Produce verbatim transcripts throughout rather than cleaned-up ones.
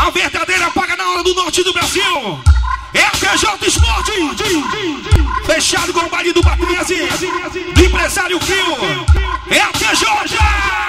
A verdadeira paga na hora do norte do Brasil. É a T J Esporte. Fechado com o baile do Patrice, do empresário Kio. É a T J.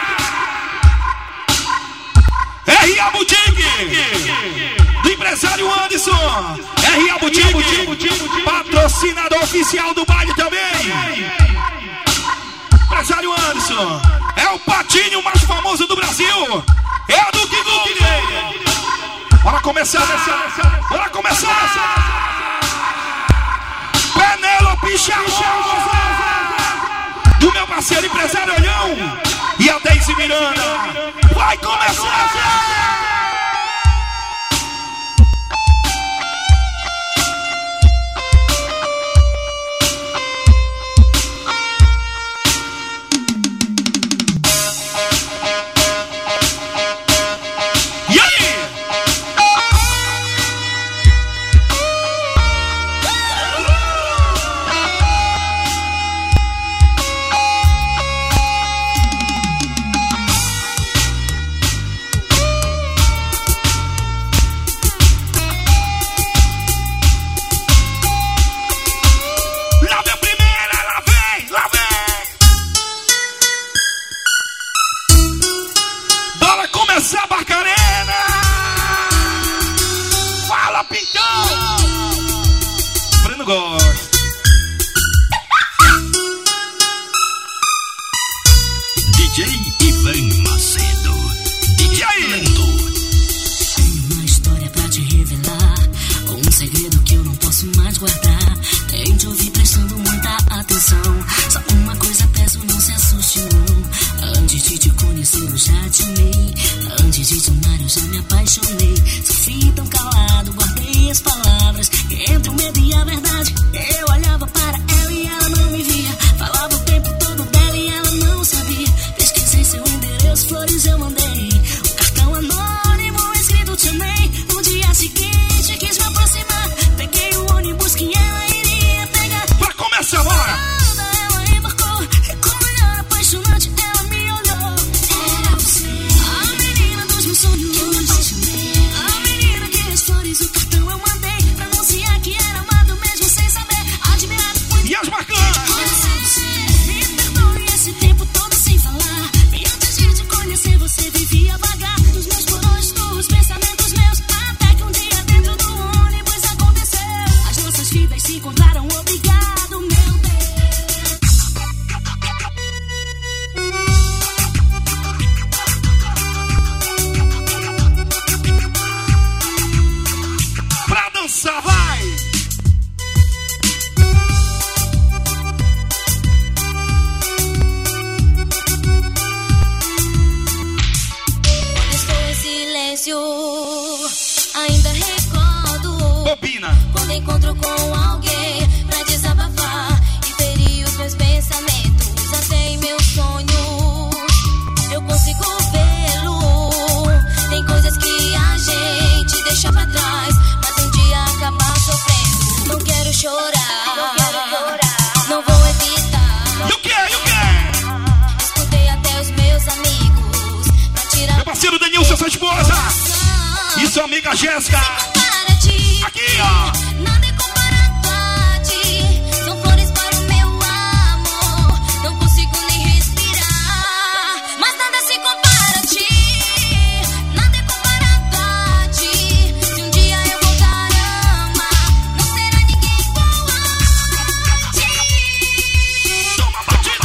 R A Boutique. Do empresário Anderson. R A Boutique. Patrocinador oficial do baile também. Empresário Anderson. É o patinho mais famoso do Brasil. É o do Kiko. Bora começar, bora começar. Penélope Charmosa, do meu parceiro empresário Olhão e a Deise Miranda. Vai começar. D J Ivan Macedo, D J Lento. Tenho uma história pra te revelar, um segredo que eu não posso mais guardar. Tente ouvir prestando muita atenção. Só uma coisa peço, não se assuste não. Antes de te conhecer eu já te amei. Antes de te amar eu já me apaixonei. Sofri tão calado, guardei as palavras. Entre o medo e a verdade eu olhava para ela e ela não me via. Falava o tempo todo dela e ela não sabia. Pesquisei seu endereço, flores eu mandei. Um cartão anônimo escrito te amei. No dia seguinte quis me aproximar. Peguei o ônibus que ela iria pegar. Pra começar agora. Ela embarcou e com olhar apaixonante ela me olhou. Era você, a menina dos meus sonhos que eu me apaixonei. A menina que as flores, o cartão eu mandei. Pra anunciar que era amado mesmo sem saber. Admirado muito. E as bacanas. Me perdoe esse tempo todo sem falar. E antes de te conhecer você vivia vagar dos meus porões, dos pensamentos meus. Até que um dia dentro do ônibus aconteceu. As nossas vidas se encontraram, obrigado meu Deus. Pra dançar, vai! Quando estou em silêncio, ainda recordo. Bobina. Quando encontro com alguém pra desabafar e ferir os meus pensamentos, até em meus sonhos eu consigo vê-lo. Tem coisas que a gente deixa pra trás, mas um dia acaba sofrendo. Não quero chorar, não quero chorar, não vou evitar. E o que? E o que? Escutei até os meus amigos pra tirar Meu parceiro Denilson, sua esposa. E sua amiga Jéssica. para ti. Aqui, ó. Nada é comparado a ti. São flores para o meu amor. Não consigo nem respirar. Mas nada se compara a ti. Nada é comparado a ti. Se um dia eu voltar a amar, não será ninguém igual a ti. Toma batida.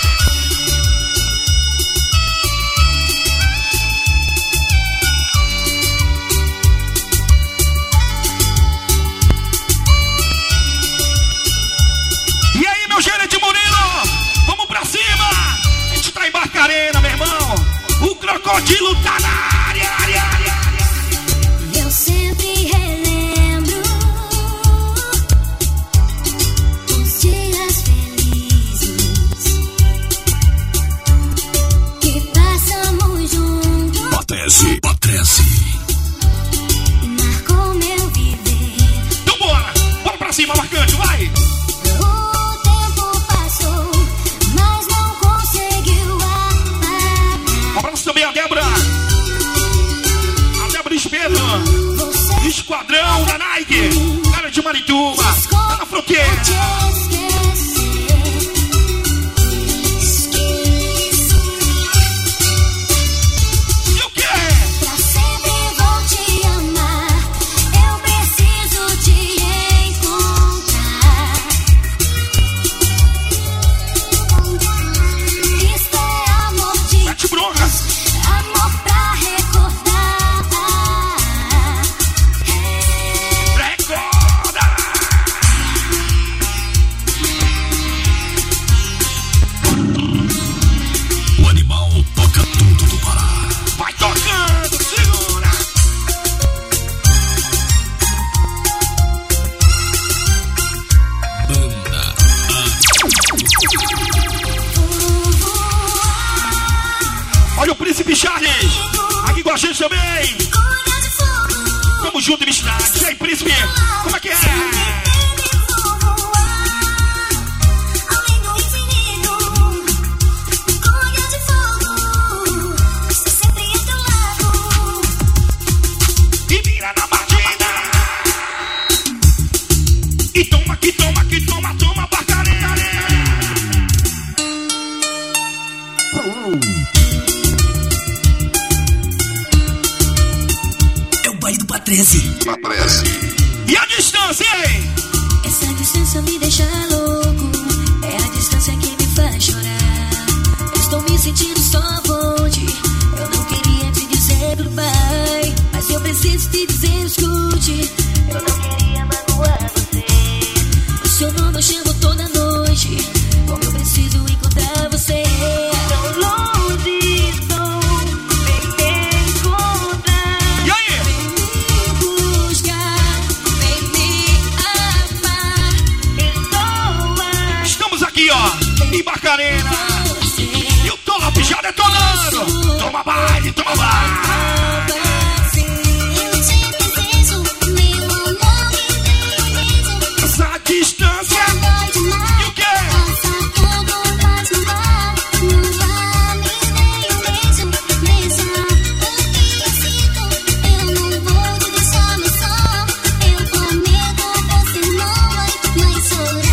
E aí, meu gerente Murilo? Vamos pra cima! A gente tá em Barcarena, meu irmão. O crocodilo tá na área, área, área, área. Eu sempre relembro os dias felizes que passamos juntos. Patrese, Patrese. Marcou meu viver. Então bora! Bora pra cima, marcante, vai! O tempo passou, mas não conseguiu apagar. Um abraço também a Débora. A Débora Espelho. Esquadrão da Nike, cara de Marituba, tá na fronteira. Também. Tamo junto e misturado. E aí, príncipe? Como é que é? E vira na batida. E toma, que toma, que toma, toma, bacarena. Patrese. Patrese. E a distância, hein? Essa distância me deixa louco. É a distância que me faz chorar. Eu estou me sentindo só volte. Eu não queria te dizer goodbye, mas eu preciso te dizer escute. Eu não queria magoar você. O seu nome eu chamo toda noite. Como eu preciso encontrar você. Tão longe estou, vem me encontrar. E aí? E Bacarena. E o top já detonando. Toma baile, toma baile. Eu te preciso, meu amor, essa distância. E o quê? Passa tudo, faz mudar. Não vá, me dê um beijo, beija. O que eu sinto, eu não vou te deixar mais só. Eu prometo, você não vai mais chorar.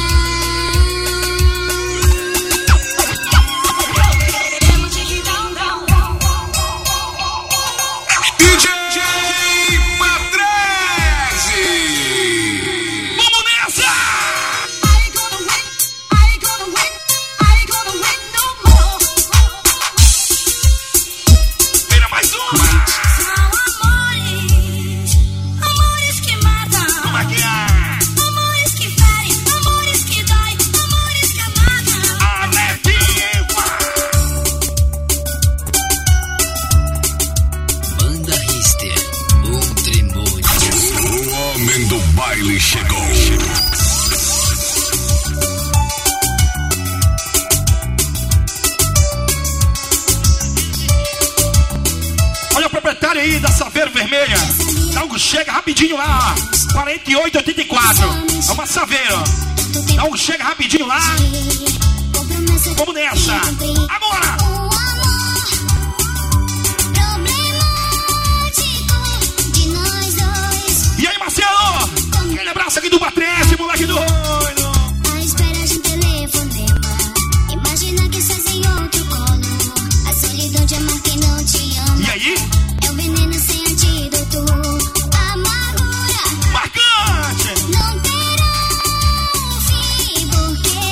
Aí da Saveiro Vermelha. Dá um chega rapidinho lá. quarenta e oito oitenta e quatro. É uma Saveiro. Dá um chega rapidinho lá. Vamos nessa. Agora. E aí, Marcelo? Aquele abraço aqui do Patrese, moleque doido. A espera de um telefonema. Imagina que estás em outro colo. A solidão te amar quem não te ama. E aí? Veneno sem antídoto, amargura marcante. Não terá fim, porque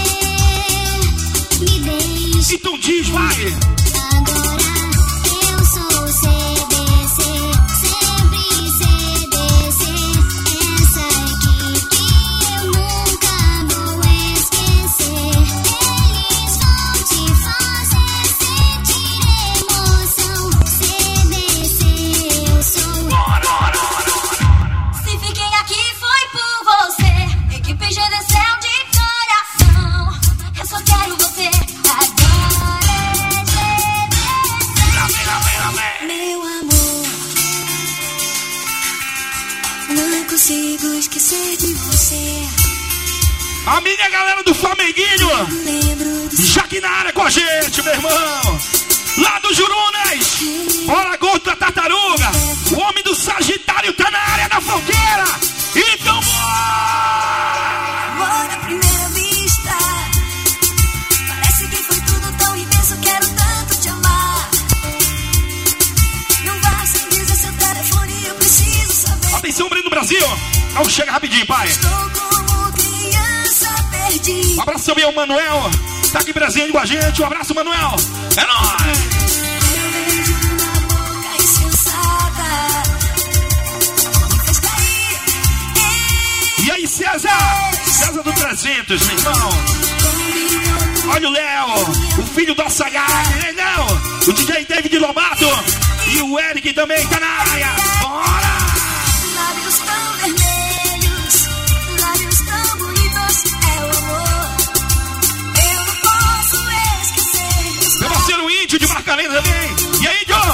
me deixa. Então diz, vai. Agora eu sou C D C, sempre C D C. Essa equipe que eu nunca vou esquecer. Eles vão te fazer sentir emoção. C D C. Eu sou. Bora, bora, bora. Se fiquei aqui foi por você. Equipe G D C de coração. Eu só quero você. Agora é G D C. Meu amor, não consigo esquecer de você. A minha galera do Flamenguinho. Lembro do Já aqui na área com a gente, meu irmão. lá do Jurunas. Bora, Gordo da Tartaruga. O homem do Sagitário tá na área da fronteira. Então bora! Amor à primeira vista. Parece que foi tudo tão intenso. Quero tanto te amar. Não vá sem dizer seu telefone. Eu preciso saber. Atenção, Breno Brasil. Não chega rapidinho, pai. Estou como criança perdida. Um abraço também ao Manuel. Tá aqui presente com a gente. Um abraço, Manuel. É nóis. Meu beijo na boca insensata me fez cair. E aí, César? César do trezentos, meu irmão. Olha o Léo, o filho do Açaiag, né, Léo? O D J David Lobato. E o Eric também tá na área. Bora! Lábios tão vermelhos, lábios tão bonitos, é o amor. Eu não posso esquecer. Meu parceiro Índio de Marcarena também. E aí, Índio?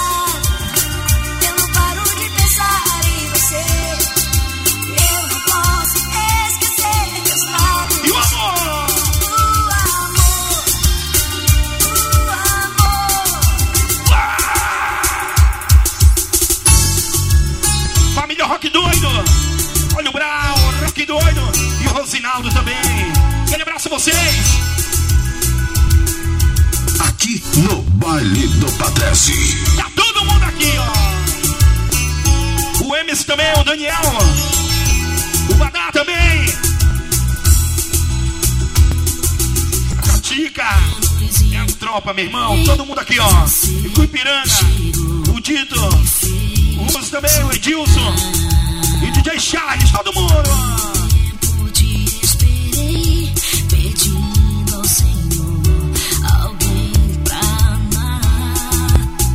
Eu não paro de pensar em você. Eu não posso esquecer teus lábios. E o amor? O amor, o amor. Família Rock Doido. Olha o Brau, o Rock Doido. E o Rosinaldo também. Aquele abraço a vocês. Aqui no Baile do Patrese. Tá todo mundo aqui, ó. O Emerson também, o Daniel. O Badá também. A Tica. É a tropa, meu irmão. Todo mundo aqui, ó. E o Ipiranga. O Dito. O Rose também, o Edilson. E o D J Charles, todo mundo. Tempo te esperei, pedindo ao Senhor alguém pra amar.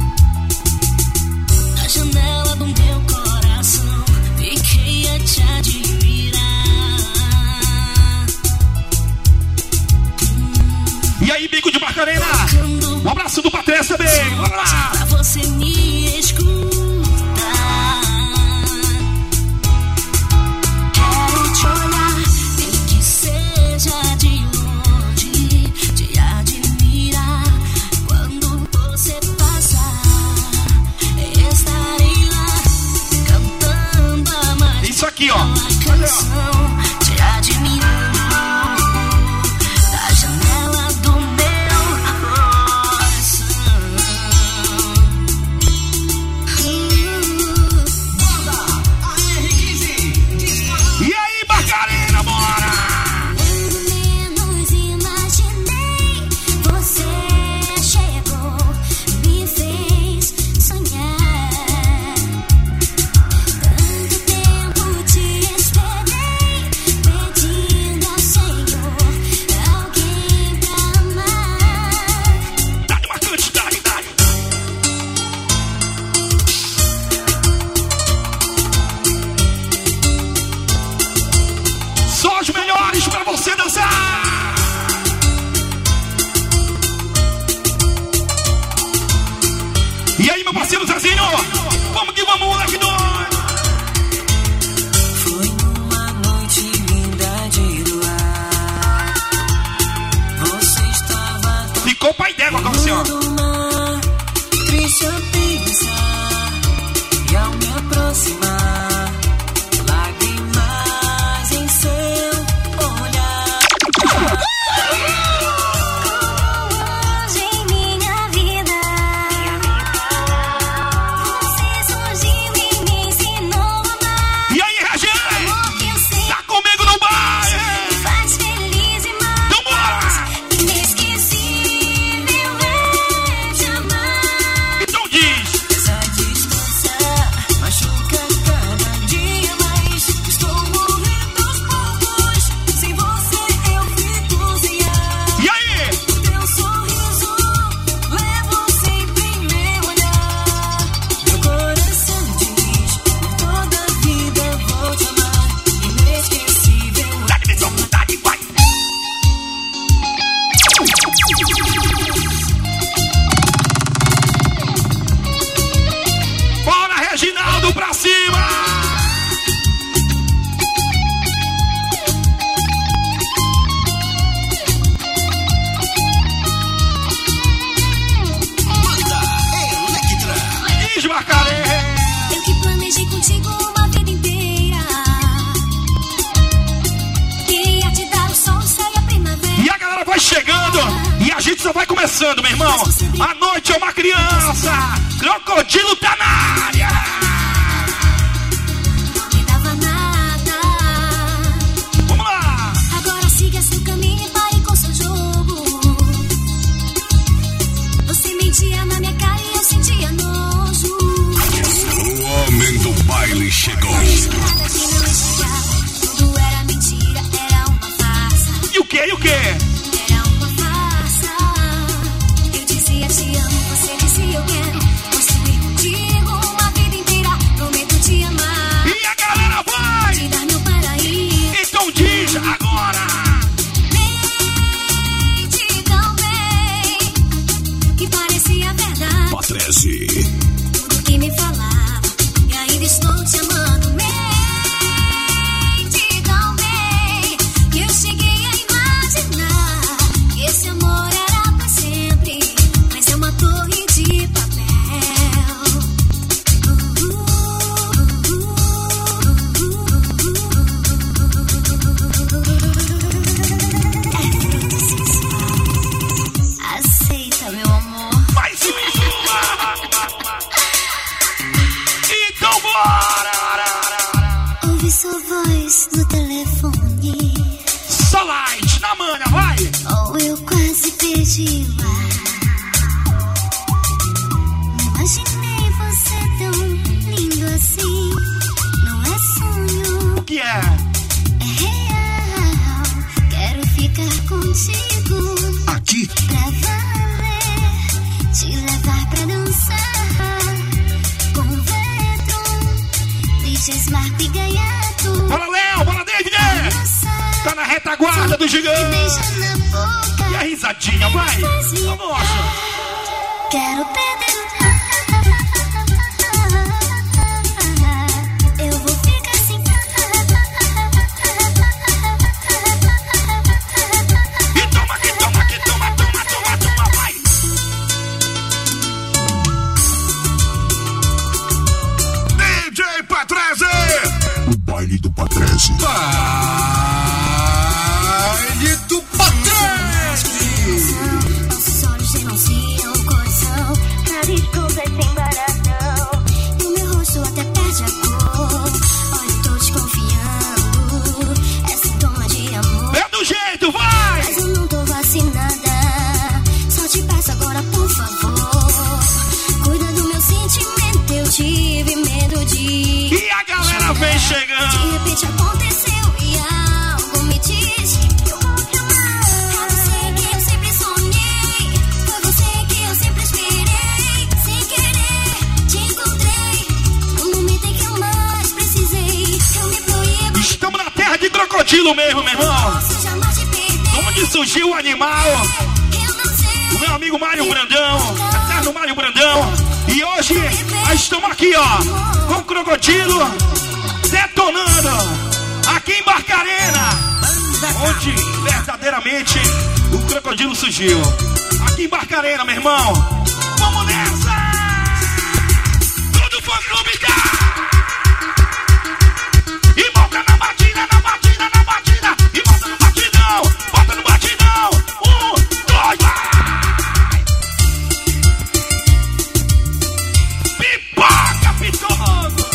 Na janela do meu coração, fiquei a te admirar. E aí, Bico de Marcarena. Um abraço do Patrese também. Vamos lá. Pra você me escutar. Quero te olhar, nem que seja de longe, te admirar. Quando você passar, estarei lá, cantando a mais Isso aqui, ó. bela canção, te admirando. Da janela do meu coração. E aí, Marcarena, bora. Quando menos imaginei, você chegou, me fez sonhar. Tanto tempo te esperei, contigo uma vida inteira. Queria te dar o sol, céu e a primavera. E a galera vai chegando e a gente só vai começando, meu irmão. A noite é uma criança. Crocodilo tá na área. Não me dava nada. Vamos lá. Agora siga seu caminho e pare com seu jogo. Você mentia na minha cara e eu sentia nojo. O homem do baile chegou. Nada que não existia, tudo era mentira, era uma farsa. E o que? E o que? Era uma farsa. Eu dizia te amo, você dizia eu quero construir contigo uma vida inteira. Prometo te amar, E a galera vai. te dar meu paraíso. Então diz agora. Mente tão bem que parecia verdade. Patrese. Tudo que me falava e ainda estou te amando. Mente tão bem que eu cheguei a imaginar que esse amor era pra sempre, mas é uma torre de papel. Aceita, meu amor. Mais uma. Então bora. Ouvi sua voz no telefone. Só light na manha, vai. Oh, eu quase perdi o ar. Não imaginei você tão lindo assim. Não é sonho, O que é? é real. Quero ficar contigo Aqui, pra valer. Te levar pra dançar com o Vetron, D Js Marco e Gaiato. Bora, Léo. Bora, David. Tá na retaguarda do Me gigante. beija na boca. E a risadinha, vai. Vamos. Quero perder. Eu vou ficar assim. E toma, que toma, que toma, toma, toma, toma, vai. D J Patrese. O baile do Patrese. Baile do Patrese. Nossos olhos denunciam o coração. Nariz completo sem embaração. E o meu rosto até perde a cor. Olha, tô desconfiando. É sintoma de amor. É do jeito, vai. Mas eu não tô vacinada. Só te peço agora, por favor. Cuida do meu sentimento. Eu tive medo de. E a galera vem De chegando. repente aconteceu e algo me diz que eu vou te amar. É você que eu sempre sonhei. Foi você que eu sempre esperei. Sem querer, te encontrei. No momento em que eu mais precisei. Eu me proíbo. Estamos na terra de crocodilo mesmo, meu irmão. Posso jamais te perder. Onde surgiu o animal? Eu não sei. O meu amigo Mário Brandão. Eterno Mário Brandão. E hoje, nós estamos aqui, ó, com o crocodilo detonando. Aqui em Barcarena. Onde verdadeiramente o crocodilo surgiu. Aqui em Barcarena, meu irmão. Vamos nessa! Tudo fã clube tá! E volta na batida, na batida, na batida. E volta no batidão, volta no batidão. Um, dois, vai! Pipoca, pitando!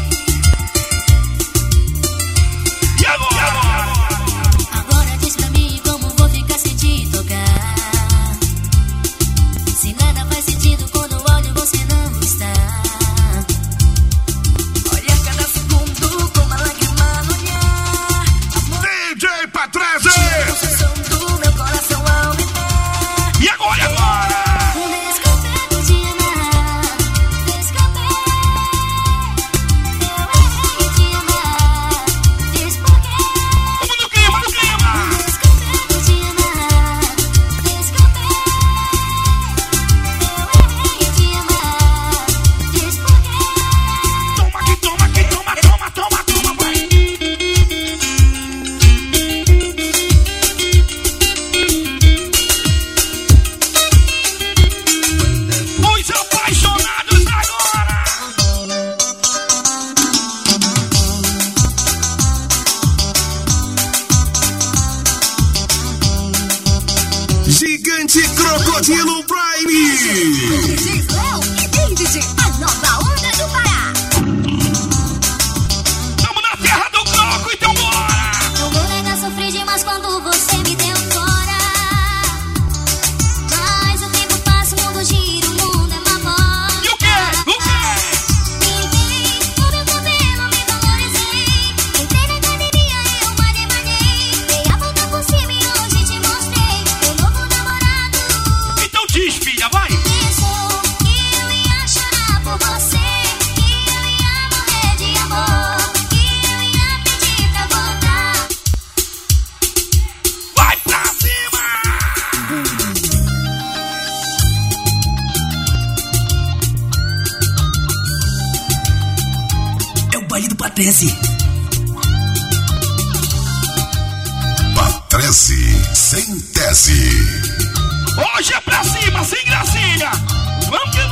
E agora? E agora? Agora diz pra mim como vou ficar sem te tocar. Se nada faz sentido quando olho você não está. Crocodilo Prime. D J Léo e D J, a nova onda do Pará. Tamo na terra do croco, então bora! Não vou negar, sofri demais quando você me deu fora. Mas o tempo passa, o mundo gira, o mundo é uma bola. E o quê? O quê? Pintei o meu cabelo, me valorizei. Entrei na academia e eu malhei, malhei. Dei a volta por cima e hoje te mostrei meu novo namorado. Então diz, filha, vai! Pensou que eu ia chorar por você, que eu ia morrer de amor, que eu ia pedir pra voltar. Vai pra cima! É o baile do Patrese. Patrese sem tese. Hoje é pra cima, sem gracinha! Vamos que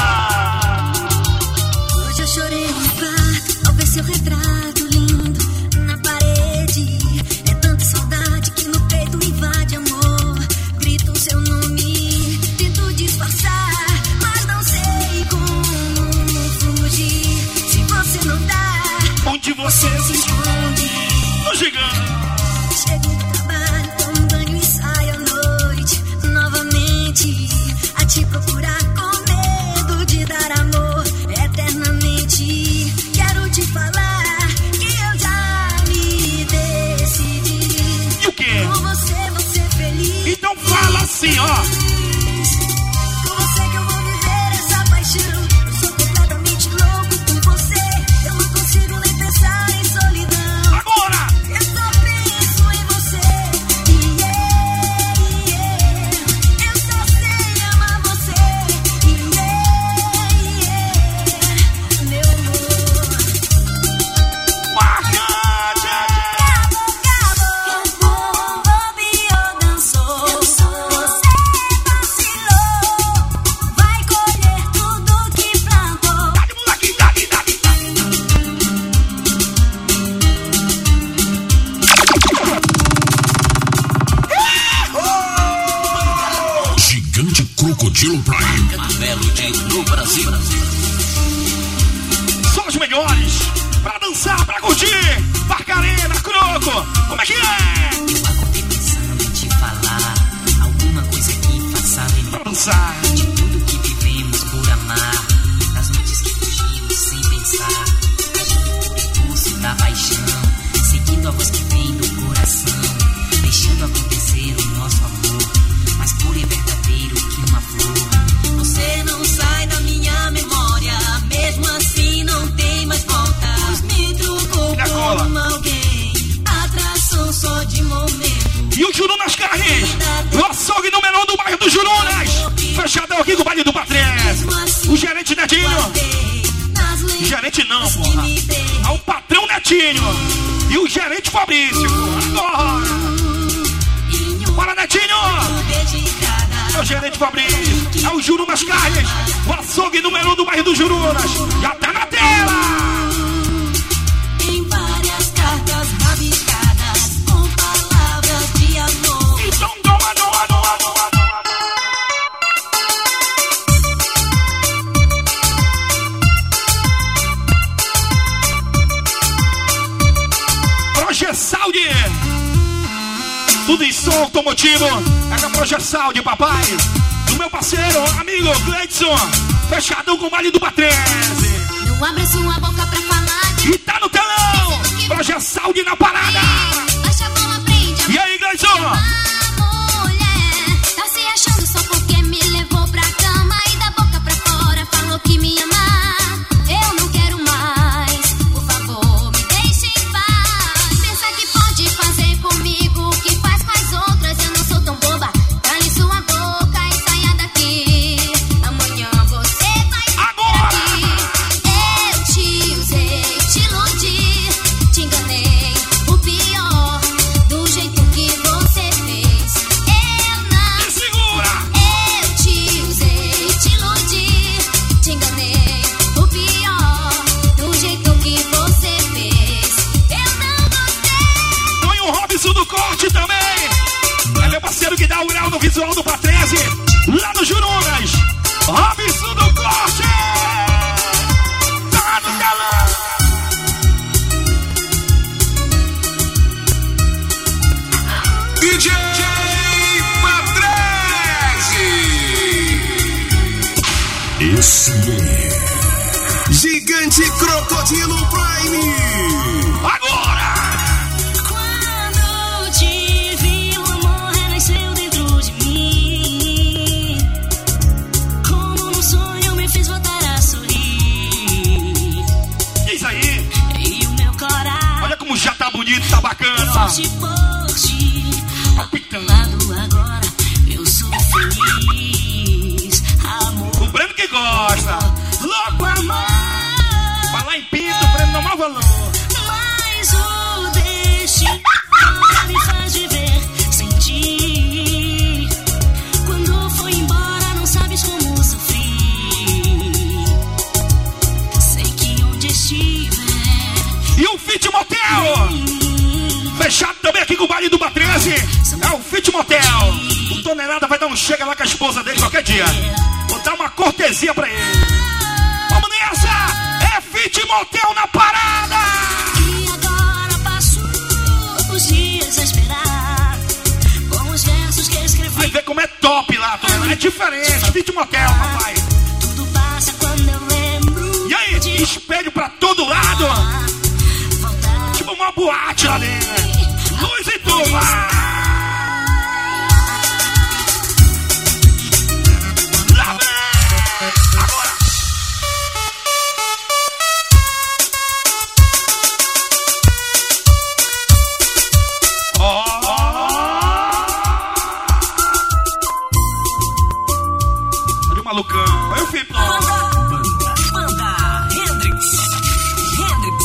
vamos! Hoje eu chorei no quarto ao ver seu retrato lindo na parede. É tanta saudade que no peito invade amor. Grito o seu nome, tento disfarçar, mas não sei como fugir. Se você não dá, Onde você se esconde? No gigante! chego do trabalho, tomo banho e saio à noite novamente a te procurar com medo de dar amor eternamente. Quero te falar que eu já me decidi. E o quê? Com você vou ser feliz. Então fala assim, ó! Com você que eu vou viver essa paixão. Eu sou completamente louco com você. Eu não consigo nem pensar em solidão. Agora! Eu só penso em você. Yeah, yeah. Eu só sei amar você. Yeah, yeah. Meu amor. Marcante! Acabou, acabou, bobeou, dançou. Você vacilou. Vai colher tudo que plantou. Dá de moleque, dá de, dá de, dá de. Gigante Crocodilo Prime. Marmelo de no Brasil. São os melhores pra dançar, pra curtir! Barcarena, Croco! Como é que é? Eu acordei pensando em te falar alguma coisa que faça lembrar Pra dançar! de tudo que vivemos por amar, das noites que fugimos sem pensar, agindo por impulso da paixão, seguindo a voz que vem do coração, deixando acontecer o nosso amor, mais puro e verdadeiro que uma flor. Você não sai da minha memória, mesmo assim não tem mais volta. Me trocou Olha a cola. por alguém, atração só de momento. E o Juru nas carnes! O açougue número um do bairro do Jurunas! Fechadão aqui com o baile do Patrese! O gerente Netinho! O gerente não, porra! É o patrão Netinho! E o gerente Fabrício! Agora! Bora, Netinho! É o gerente Fabrício! É o Juru nas carnes! O açougue número um do bairro do Jurunas! Já tá na tela! Em várias cartas rabiscadas com palavras de amor. Então toma, toma, toma, toma, toma! Projesaldi! Tudo em som automotivo. É com a Projesaldi, papai. Do meu parceiro, amigo Gleidson. Fechadão com o baile do Patrese. Não abre sua boca pra falar de E tá no telão. Projesaldi na parada. baixa a mão, aprende a E aí, Gleidson? amar, mulher. Tá se achando só porque me levou pra cama e da boca pra fora falou que me amar. Eu não quero mais, por favor, me deixe em paz. Pensa que pode fazer comigo o que faz com as outras. Eu não sou tão boba. Cale sua boca e saia daqui. Amanhã você vai Agora! aqui. Eu te usei, te iludi, te enganei. O pior, do jeito que você fez. Eu não. Me segura. Eu te usei, te iludi, te enganei. O pior, do jeito que você fez. Eu não gostei. Põe o Robson do corte também. É meu parceiro que dá o grau no visual do Patrese. Lá no Jurunas, Robinson do Corte. Tá no galão. D J Patrese. Esse é Gigante Crocodilo Prime. Agora! Quando te vi, o amor renasceu dentro de mim. Como num sonho me fez voltar a sorrir. Diz aí. E o meu coração. Olha como já tá bonito, tá bacana. Forte por ti. Lado agora, eu sou feliz. Amor. O Breno que gosta. Louco amor. Falar em pinto, o Breno não dá valor. Mas o destino me faz viver sem ti. Quando foi embora, não sabes como sofri. Sei que onde estiver. E o Fit Motel. Fechado também aqui com o baile do Patrese. É o Fit Motel. O Tonelada vai dar um chega lá com a esposa dele qualquer dia. Vou dar uma cortesia pra ele. Vamos nessa! É Fit Motel na parada! E agora passo os dias a esperar com os versos que escrevi. Vai ver como é top lá, Tonelada. É diferente. Fit Motel, papai. Tudo passa quando eu lembro. E aí, espelho pra todo lado. Voltar. Tipo uma boate lá dentro. Luz e turma. Lá vem. Agora. Oh. Olha o malucão. Olha o Felipe. Banda, banda, Hendrix, Hendrix.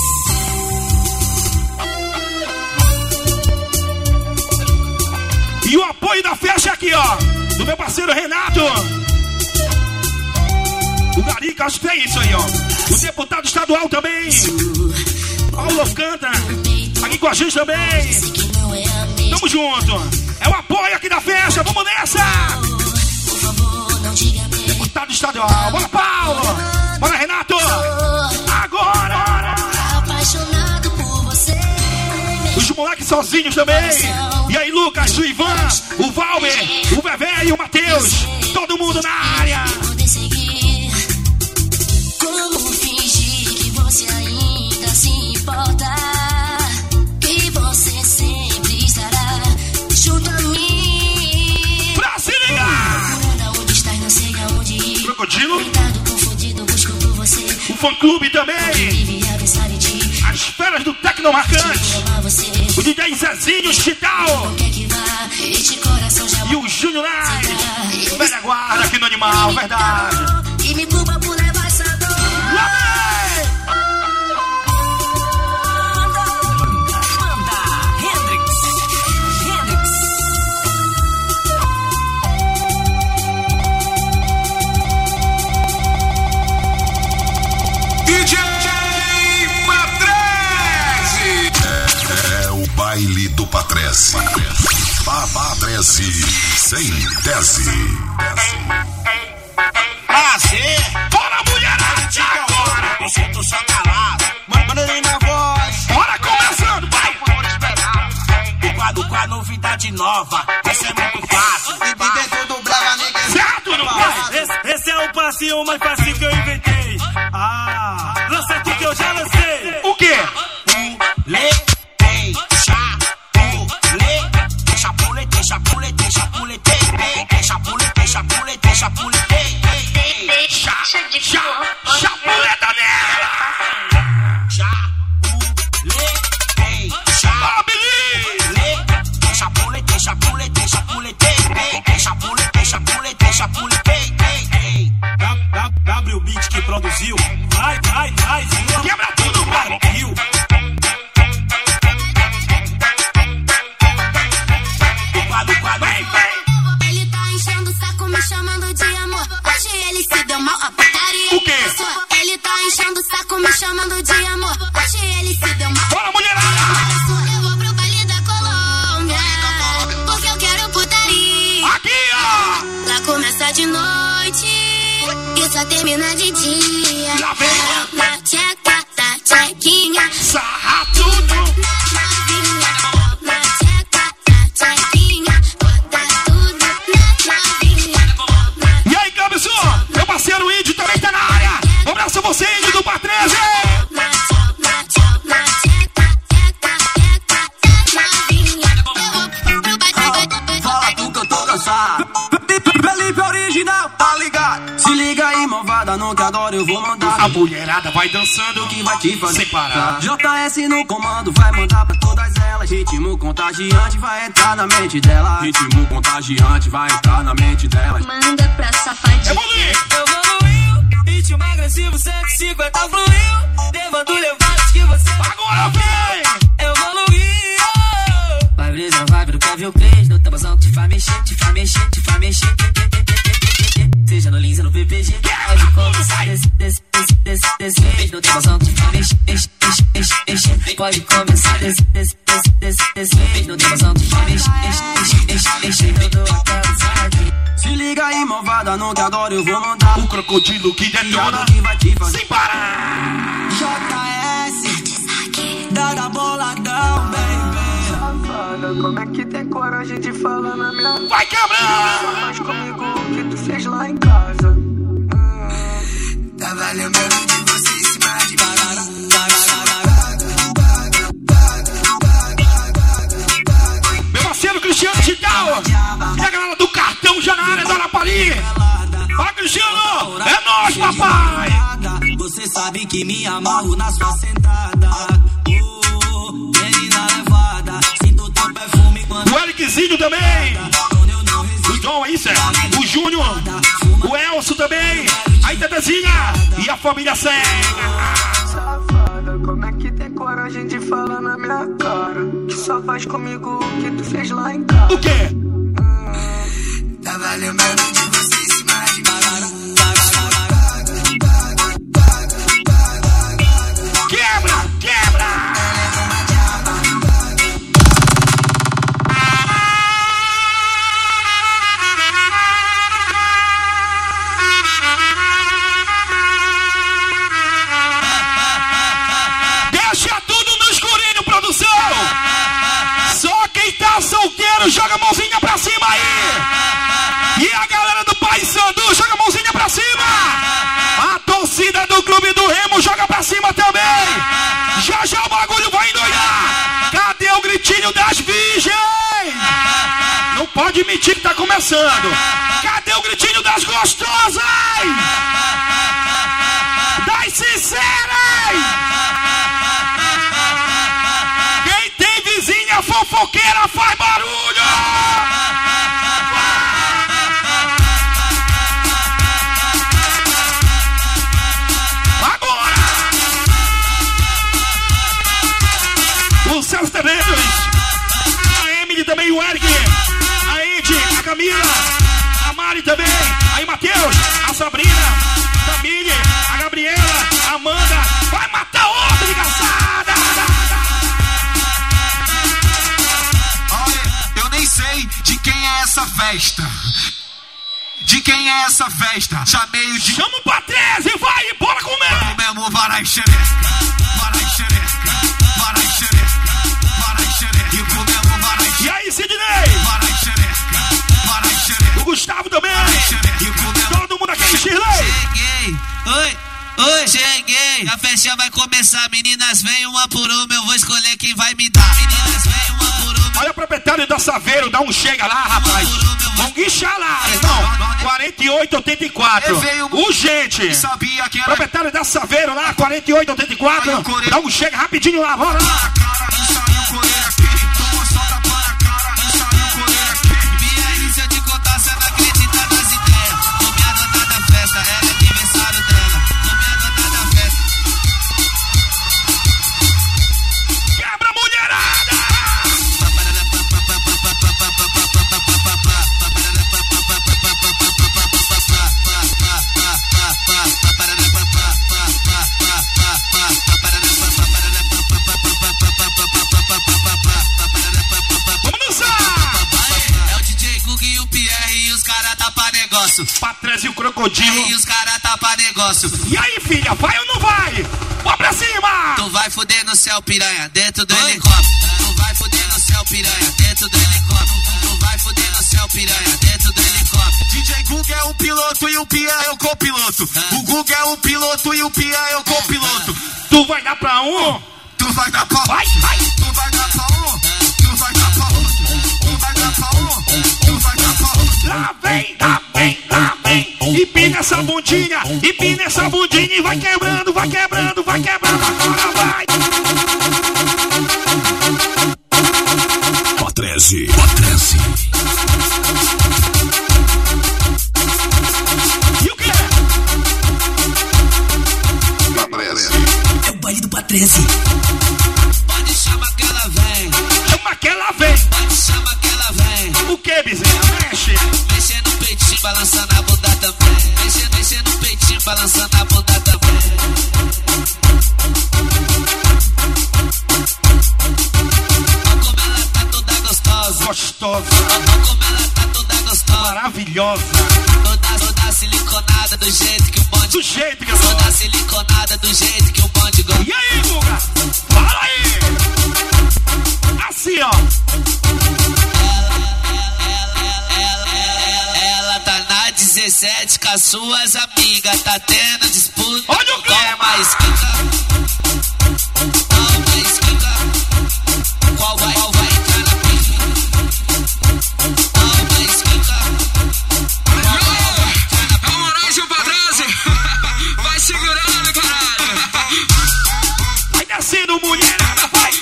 E o apoio da festa aqui, ó. Do meu parceiro Renato. O Garica, acho que é isso aí, ó. O deputado estadual também. Paulo Canta. Aqui com a gente também. Tamo junto. É o apoio aqui da festa. Vamos nessa. Por favor, não diga bem. Deputado estadual. Bora, Paulo. Bora, Renato. Agora. Apaixonado por você. Os moleques sozinhos também. E aí, Lucas, o Ivan, o Valber, o Bebê e o Matheus. Todo mundo na área. Poder seguir. Como fingir que você ainda se importa? Que você sempre estará junto a mim. Pra se ligar. Procurando onde estás, não sei aonde ir. Crocodilo. Deitado, confundido, busco por você. O fã-clube também. Vive a pensar em ti. As feras do Tecnomarcante. Amar você. O D J Zezinho Chital. Quer que vá, este coração já E o Júnior Live. Velha guarda aqui no Animal, verdade. E me culpa por levar essa dor. Lá vem. Banda, Hendrix, Hendrix. D J Patrese. É, é o baile do Patrese. Patrese sem tese. Prazer, Bora, mulherada, agora. eu sinto só calado. Manda ele na voz. Bora começando, vai. O quadro com a novidade nova. Essa é muito fácil. E dentro do brava ninguém Certo, não vai? Esse, esse é o passinho mais fácil que eu inventei. Ah, lança aqui que eu já lancei. O quê? Puletei, chapulete, chapulete, chapulete, chapulete, chapulete, chapulete, chapulete. Chá, chá, chapuleta nela. Chapulete, chapulete, chapulete, chapulete, chapulete, chapulete, chapulete, chapulete. W Beat que mina de dia. Lá vem. Na tcheca, na tchequinha. Sarra tudo. Novinha. Na tcheca, na tchequinha. Bota tudo na novinha. E aí, cabeção? Meu parceiro Índio também tá na área. Um abraço a você, Índio do Patrese. Na tcheca, na tcheca, tcheca, tcheca, na novinha. Eu vou pro baile. Fala tu que eu tô cansado. Felipe original, tá ligado? Se liga aí, malvada, no que agora eu vou mandar. A mulherada vai dançando Que vai te fazer sem parar. J S no comando, vai mandar pra todas elas. Ritmo contagiante vai entrar na mente dela. Ritmo contagiante vai entrar na mente dela. Manda pra safadinha. Evoluir. Evoluiu, ritmo agressivo, cento e cinquenta fluiu. Levando levadas que você Agora vem. evoluiu. Vai brisa, vai pro Kevin Cres. No tabuzão que te faz mexer, te faz mexer, te faz mexer. Seja no Lins ou no P P G. Pode começar desse, desse, desse, desse, desse mês. No tabuzão que te faz mexer, mexer, mexer, mexer. Pode começar desse, desse, desse, desse, desse mês. No tabuzão que te faz mexer, mexer, mexer, mexer. Eu dou aquela saque. Se liga aí, malvada, no que agora eu vou mandar. O crocodilo que detona Que vai te fazer sem parar. J S, dá da boladão, baby. Safada, como é que tem coragem de falar na minha... Vai quebrar. Faz comigo o que tu fez lá em casa. Hum. Tava lembrando de você em cima de mim. Meu parceiro Cristiano Digital. E a galera do cartão já na área da Lapali. Fala, Cristiano. É nóis, papai. Você sabe que me amarro na sua sentada. Oh, menina levada. Sinto teu perfume quando O Ericzinho também. eu não resisto. O João aí, Zé. O Júnior. O Elcio também. A Tetezinha. E a família Cega. Safada, como é que tem coragem de falar na minha cara? Que só faz comigo o que tu fez lá em casa. O quê? Tava lembrando de você em cima de mim. Quebra, quebra. Deixa tudo no escurinho, produção. Só quem tá solteiro joga a mãozinha pra cima aí. E a galera do Paysandu joga a mãozinha pra cima. A torcida do Clube do Remo joga pra cima também. Já já o bagulho vai endoidar. Cadê o gritinho das virgens? Não pode mentir que tá começando. Cadê o gritinho das gostosas? Das sinceras? Quem tem vizinha fofoqueira faz barulho. Agora! O Celso Tevedos, a Emily também, o Eric, a Ed, a Camila, a Mari também, aí Matheus, a Sabrina, a Tamile, a Gabriela, a Amanda, vai matar outra de caçada! Olha, eu nem sei de quem é essa festa. De quem é essa festa? Chamei o de... Chama o Patrese, vai, bora comer! O mesmo varai xereca, varai xereca, varai xereca, varai xereca. E o mesmo varai E xereca, aí, Sidney? varai xereca, varai xereca. O Gustavo também! E o mesmo... Todo mundo aqui, Shirley! Cheguei, oi, oi, cheguei. A festa vai começar, meninas, vem uma por uma, eu vou escolher quem vai me dar. Meninas, vem uma por uma. Olha o proprietário da Saveiro, dá um chega lá, rapaz. Vamos guinchar lá, irmão. quarenta e oito oitenta e quatro. Urgente. Sabia que era... Proprietário da Saveiro lá, quarenta e oito oitenta e quatro. Dá um chega rapidinho lá, bora lá. a cara, não saiu coreia aqui. Toma só tapa na cara, não saiu coreia aqui. E aí, se eu te contar, você não acredita nas ideias. Tô me adotando da festa, era aniversário dela. Tô me adotando da festa. Quebra a mulherada. negócio. Patrese e o crocodilo. E os caras tá pra negócio. E aí, filha, vai ou não vai? Vamos pra cima! Tu vai fuder no céu, piranha, dentro do helicóptero. Tu vai fuder no céu, piranha, dentro do helicóptero. Tu vai fuder no céu, piranha, dentro do helicóptero. D J Guga é o piloto e o Pia é o copiloto. Ah. O Guga é o piloto e o Pia é o copiloto. Tu vai dar pra um? Tu vai dar pra Vai, vai! Tu vai dar pra um? Tu vai dar pra outro. Tu vai dar pra um? Tu vai dar pra outro. Lá vem, lá vem, lá vem. Empina essa bundinha, empina essa bundinha e vai quebrando, vai quebrando, vai quebrando. Agora vai! Patrese, Patrese. E o quê? Patrese. É o baile do Patrese. Pode chamar que ela vem. Chama que ela vem. Pode chamar que ela vem. O que, bezerra? Mexe. Mexendo no peitinho, balançando a bunda também. Mexendo, mexendo no peitinho, balançando a bunda também. Olha como ela tá toda gostosa. Gostosa, Olha como ela tá toda gostosa. maravilhosa. Toda, toda siliconada do jeito que o bonde. Do jeito que eu sou. Toda siliconada do jeito que o bonde gosta. E aí, Guga? Fala aí! Assim, ó. Ela tá na dezessete com as suas amigas. Tá tendo disputa. Olha o clima! Toma esquenta. Toma esquenta. Qual vai, qual vai entrar na pista? Toma esquenta. Qual vai, qual vai entrar na pista? É o Horácio Patrese. Vai segurando, caralho. Vai descendo, mulherada, vai!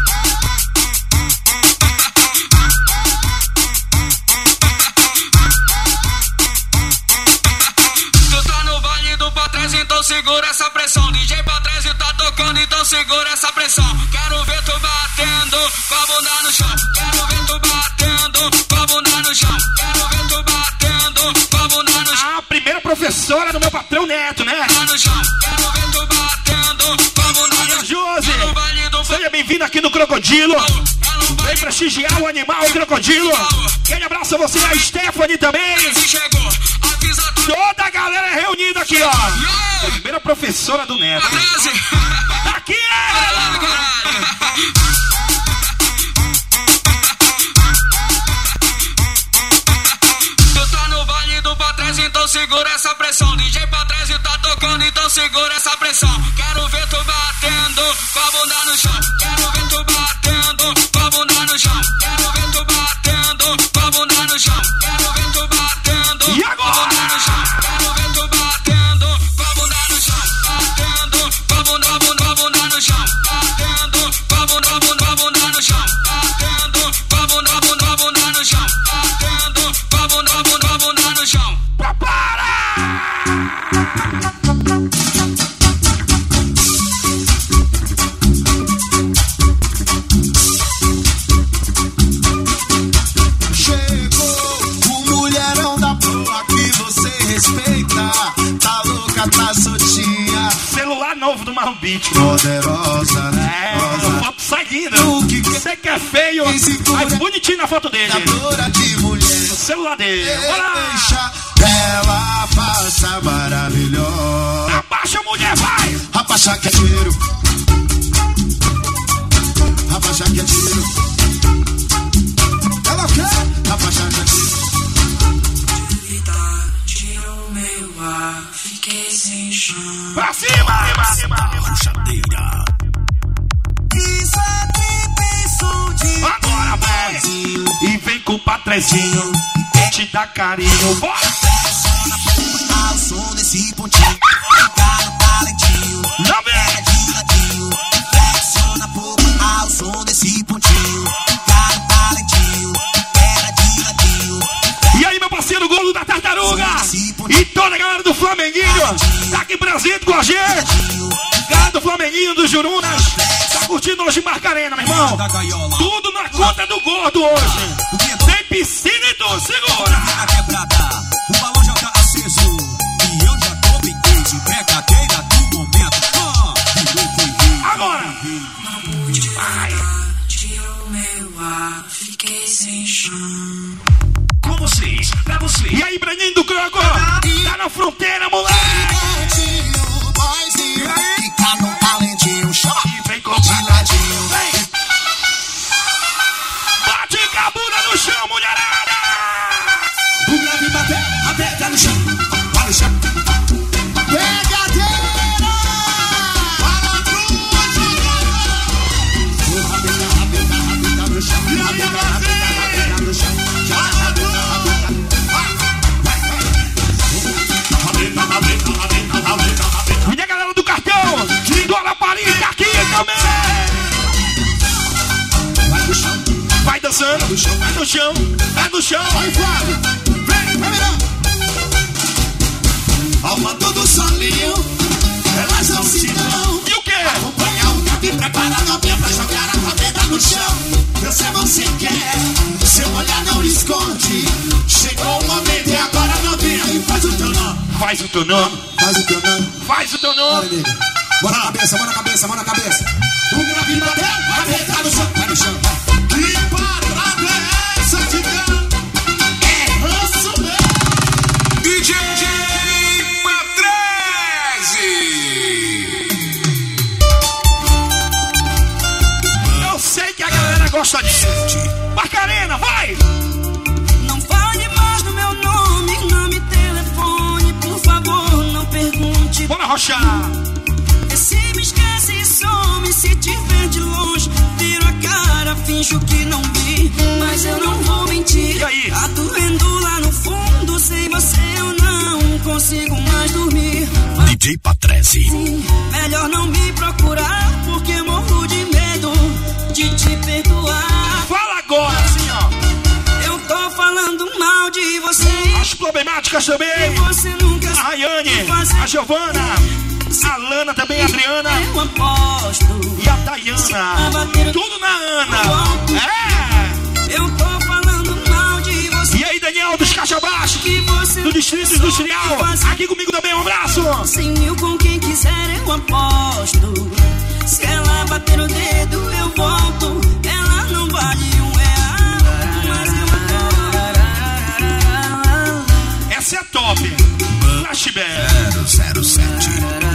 Tu tá no baile do Patrese, então segura essa pressão. D J Patrese tá tocando, então segura essa pressão. Quero ver tu batendo com a bunda no chão. Quero ver tu batendo com a bunda no chão. Quero ver tu batendo com a bunda no chão. A primeira professora do meu patrão Neto, né? No chão. Quero ver tu batendo com a bunda no chão. Josi, No baile do seja bem-vindo aqui no Crocodilo. Vem prestigiar o animal, o Crocodilo. Aquele abraço a você, a Stephanie também. Patrese chegou, avisa tu. Toda a galera reunida aqui, ó. Primeira professora do Neto. Patrese. Aqui é! Tu tá no baile do Patrese, então segura essa pressão. D J Patrese tá tocando, então segura essa pressão. Quero ver tu batendo com a bunda no chão. Quero ver tu batendo com a bunda no chão. Quero ver tu batendo com a bunda no chão. Quero ver tu batendo E agora? com a bunda no chão. Quero ver tu batendo com a bunda no chão. Batendo com a bunda, bunda, bunda no chão. Batendo com a bunda, bunda, bunda no chão. Batendo com a bunda, bunda, bunda no chão. Batendo com a bunda, bunda, bunda no chão. Prepara! Chegou o mulherão da proa que você respeita. Tá louca, tá soltinha, Celular novo do Marrom Beat. poderosa, né? É, a foto saindo. O que que Você que é feio, mas bonitinho na foto dele. Adora de mulher. O celular dele. Bora! Deixa ela faça maravilhosa. Abaixa, mulher, vai! Rapaz, que é tiro. Rapaz, que é tiro. Ela quer? Rapaz, que é tiro. Pra cima! Pra cima! Puxadeira. Isso é tribiço de Agora vem! E vem com o Patrezinho e te dá carinho. Bora! ao som desse pontinho. Fica no talentinho. Não vem! De ladinho. Flexiona pouco ao som desse pontinho. Fica no talentinho. Era de ladinho. E aí, meu parceiro, Golo da Tartaruga! E toda a galera do Flamenguinho tá aqui presente com a gente! Galera do Flamenguinho, dos Jurunas, tá curtindo hoje Marcarena, meu irmão! Tudo na conta do gordo hoje! Tem piscina e tudo, segura! Na quebrada, o balão já tá aceso. E eu já tô bem quente. Brincadeira do momento. Ah, Agora! Vai! como vocês, pra vocês. E aí, Breninho do Croco? Tá na fronteira, moleque. Fica no talentinho, chama E vem com de ladinho. vem. Bate a bunda no chão, mulherada. O grave bater, aperta no chão, vai no chão. Pegadeira! Fala pro o rabeta, rabeta, rabeta no chão. Rabeta, rabeta, rabeta no chão. Rabeta, rabeta, rabeta, rabeta, rabeta. Minha galera do cartão, do Alapari, tá aqui também. Vai no chão. Vai dançando, vai no chão, vai no chão. Vai, Flávio. Vem, vai melhor. Alma todo solinho, elas não se dão. E o quê? Acompanha o gato e prepara a novinha pra jogar a rabeta no chão. Eu sei você quer, seu olhar não esconde. Chegou o momento e agora novinha, faz o teu nome. Faz o teu nome, Faz o teu nome. faz o teu Bora, nome. nega. Bora na cabeça, bora na cabeça, bora na cabeça. O grave bateu, rabeta no chão, vai no chão. Que parada é essa, tigão? É isso mesmo. D J Eu sei que a galera gosta disso. Macarena, vai! Não fale mais do meu nome, não me telefone, por favor, não pergunte. Bora rochar. Vê se me esquece e some, se te ver de longe, viro a cara, finjo que não vi, mas eu não vou mentir. E aí? Tá doendo lá no fundo, sem você eu não consigo mais dormir. D J Patrese. Sim, melhor não me procurar, porque morro de medo de te perdoar. Fala agora, assim, ó. Eu tô falando mal de você. As problemáticas também. Você nunca A Rayane, a Giovana, a Lana também, a Adriana eu aposto. e a Dayana. Tudo na Ana. É! Eu tô falando mal de você. E aí, Daniel, dos Caixa Baixo, Que você do Distrito Industrial. Aqui comigo também, um abraço. cem mil com quem quiser eu aposto. Se ela bater o dedo eu volto. Ela não vale um real, mas eu Essa é top. Flashback. zero zero sete.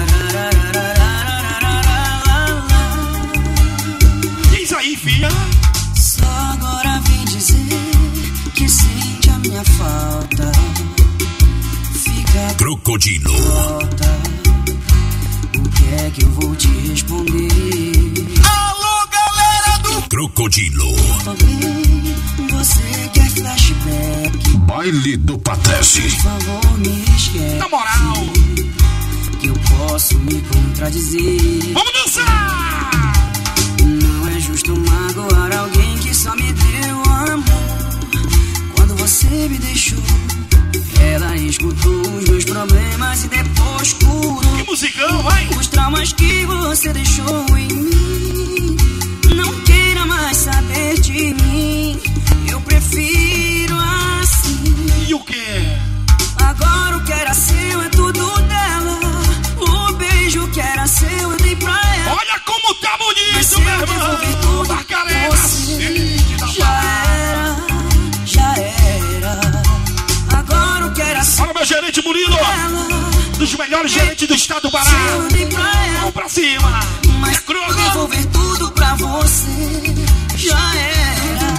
Diz aí, filha. só agora vem dizer que sente a minha falta. Fica Crocodilo. volta. O que é que eu vou te responder? Alô, galera do Crocodilo. Tô bem, você quer flashback? Baile do Patrese. Por favor, me esquece. Na moral. Que eu posso me contradizer. Vamos dançar. Não é justo magoar alguém que só me deu amor. Quando você me deixou, ela escutou os meus problemas e depois curou Que musicão, vai. os traumas que você deixou em mim. Não queira mais saber de mim, eu prefiro assim. E o quê? Agora o que era seu é tudo dela. O beijo que era seu eu dei pra ela. Olha como tá bonito, Mas meu se eu devolver irmão. tudo Macarena. pra você, já era, já era. Agora o que era seu Olha meu gerente Murilo. dela. Dos melhores gerentes do estado do Pará. Eu dei pra ela. Vamos pra cima. Mas É cru. devolver tudo pra você, já era.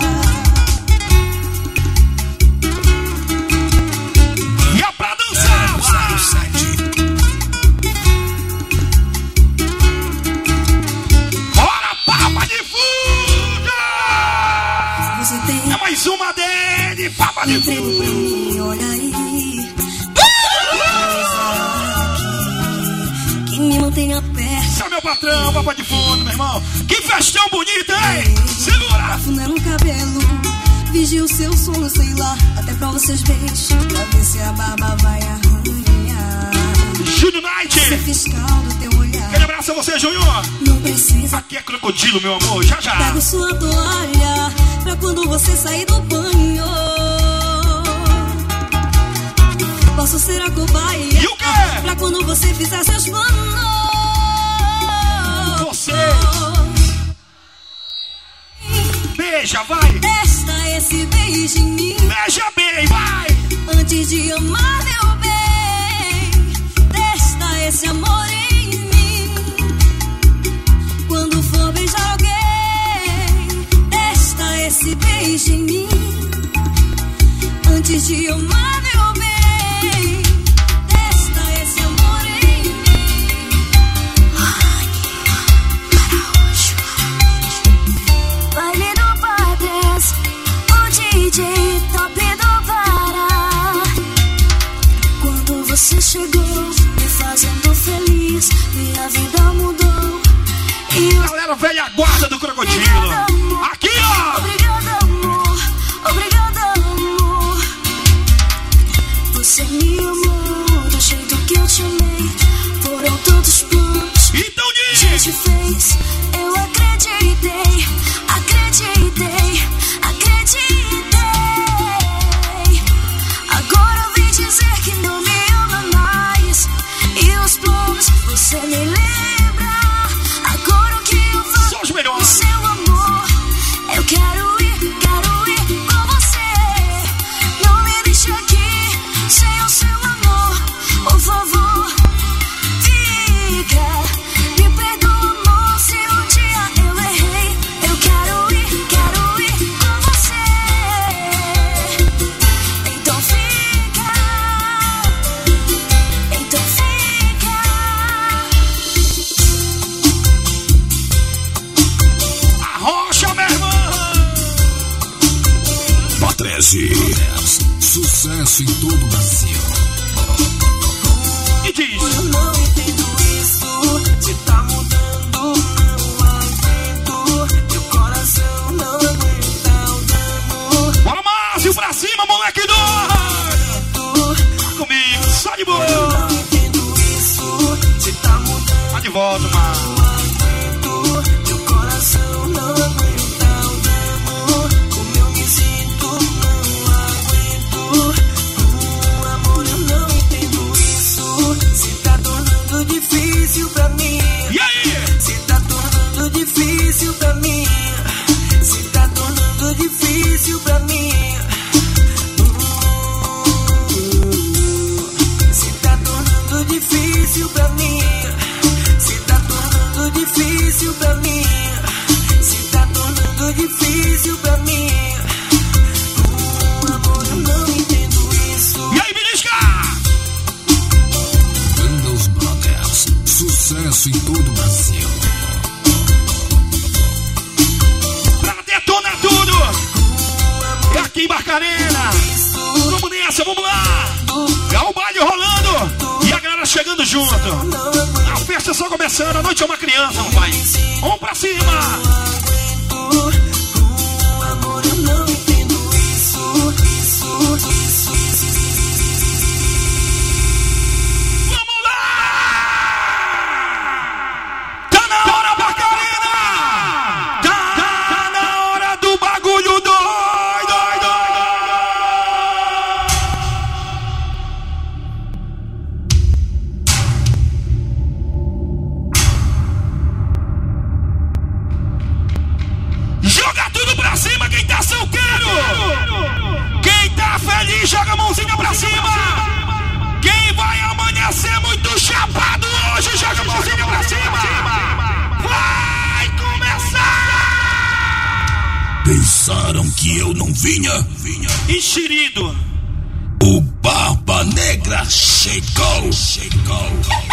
E é pra dançar. zero zero sete. Bora, Papa de Fuga. Você tem É mais uma dele, Papa de emprego pra Fuga. mim, olha aí. Que me mantenha perto. Esse é meu patrão, Papa de Fundo, meu irmão. Que festão bonito, hein? Segura. Afunando o cabelo, vigia o seu sono, sei lá. Até pra vocês beijos, pra ver se a barba vai arranhar. Júnior Night. Ser fiscal do teu olhar. Aquele abraço a você, Júnior. Não precisa. Aqui é crocodilo, meu amor. Já, já. Pego sua toalha pra quando você sair do banho. Posso ser a cobaia E o quê? pra quando você fizer seus planos. Você. B beija, vai. Testa esse beijo em mim. Beija bem, vai. Antes de amar, meu bem. Testa esse amor em mim. Quando for beijar alguém, testa esse beijo em mim. Antes de amar, meu bem. Testa esse amor em mim. Baile do Patrese, o D J top do Pará. Quando você chegou, me fazendo feliz, minha vida mudou. E eu... Galera velha guarda do crocodilo. Obrigada, amor. Aqui, ó. Obrigada, amor. Obrigada, amor. Você me amou do jeito que eu te amei. Foram tantos planos Então que a gente fez. Eu acreditei, acreditei, acreditei. Agora vem dizer que não me ama mais. E os planos você nem lembra. Agora o que eu faço Só os melhores. com seu amor? Eu quero ir, quero ir com você. Não me deixe aqui sem o seu amor. Por favor, fica. Me perdoa, amor, se um dia eu errei. Eu quero ir, quero ir com você. Então fica. Então fica. Arrocha, meu irmão. Patrese. Sucesso em todo o Brasil. E diz. Eu não entendo isso. Se tá mudando, não aguento. Meu coração não aguenta o dano. Bora, Márcio, pra cima, moleque doido. Comigo, só de boa. Eu não entendo isso. Se tá mudando, Tá de volta, mano. não aguento. Meu coração não aguenta o dano. Como eu me sinto, não aguento. O amor, eu não entendo isso. Se tá tornando difícil pra mim. E aí? Se tá tornando difícil pra mim. Se tá tornando difícil pra mim. Se tá tornando difícil pra mim. Se tá tornando difícil pra mim. Se tá tornando difícil pra mim. Amor, eu não entendo isso. E aí, Belisca? Windows Brothers. Sucesso em todo o Brasil. Pra detonar tudo. E aqui em Barcarena. Vamos nessa, vamos lá. É o baile rolando. E a galera chegando junto. A festa só começando. A noite é uma criança, rapaz. Vamos pra cima. Amor, eu não entendo isso. Isso, isso, isso. Vamos lá. Tá na hora, Barcarena. Tá, tá na hora do bagulho doido. Joga tudo pra cima quem tá solteiro. Quem tá feliz, joga a mãozinha pra cima. Quem vai amanhecer muito chapado hoje, joga a mãozinha pra cima. Vai começar. Pensaram que eu não vinha? Vinha. Enxerido. O Barba Negra chegou. Chegou.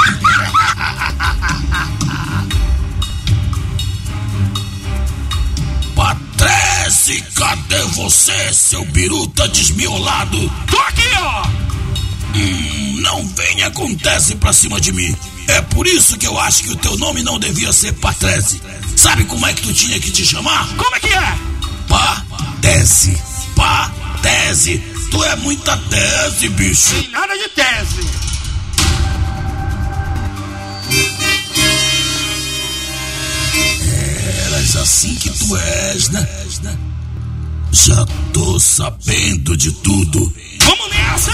Patrese, cadê você, seu biruta desmiolado? Tô aqui, ó. Hum, não venha com tese pra cima de mim. É por isso que eu acho que o teu nome não devia ser Patrese. Sabe como é que tu tinha que te chamar? Como é que é? Patese. Patese. Tu é muita tese, bicho. Tem nada de tese. Eras assim que tu és, né? Já tô sabendo de tudo. Vamos nessa!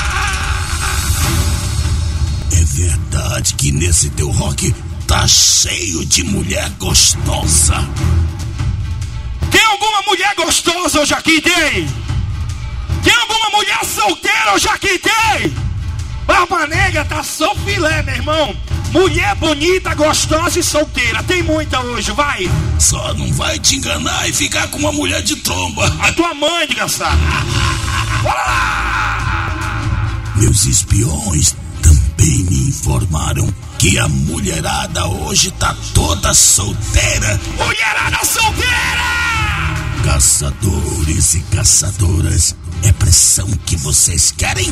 É verdade que nesse teu rock tá cheio de mulher gostosa. Tem alguma mulher gostosa hoje aqui, tem? Tem alguma mulher solteira hoje aqui, tem? Barba Negra tá só filé, meu irmão. Mulher bonita, gostosa e solteira. Tem muita hoje, vai. Só não vai te enganar e ficar com uma mulher de tromba. A tua mãe, desgraçado. Bora lá! Meus espiões também me informaram que a mulherada hoje tá toda solteira. Mulherada solteira! Caçadores e caçadoras, é pressão que vocês querem?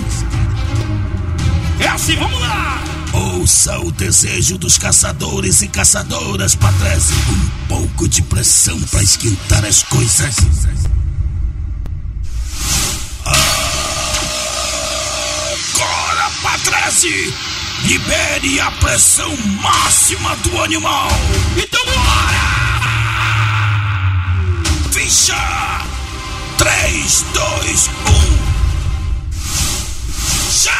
É assim, vamos lá! Ouça o desejo dos caçadores e caçadoras, Patrese. Um pouco de pressão pra esquentar as coisas. Agora, Patrese, libere a pressão máxima do animal. Então bora! Ficha! três, dois, um. Já!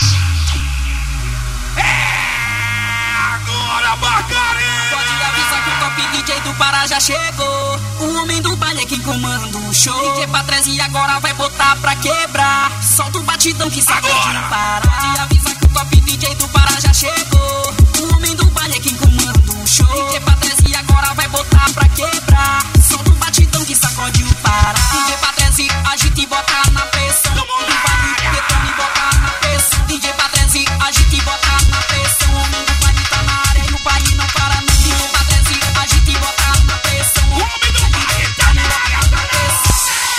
É agora, Bacaré! Pode avisar que o top D J do Pará já chegou. O homem do baile é quem comanda o show. D J Patrese agora vai botar pra quebrar. Solta o batidão que sabe de Pará. Pode avisar que o top D J do Pará já chegou. O homem do baile é quem comanda o show. D J Patrese agora vai botar pra quebrar. Solta o batidão que sacode o Pará. D J Patrese agita e bota na pressão. O homem do baile detona e bota na pressão. D J Patrese agita e bota na pressão. O homem do baile tá na área e o baile não para não. D J Patrese agita e bota na pressão. O homem do baile tá na área da pressão.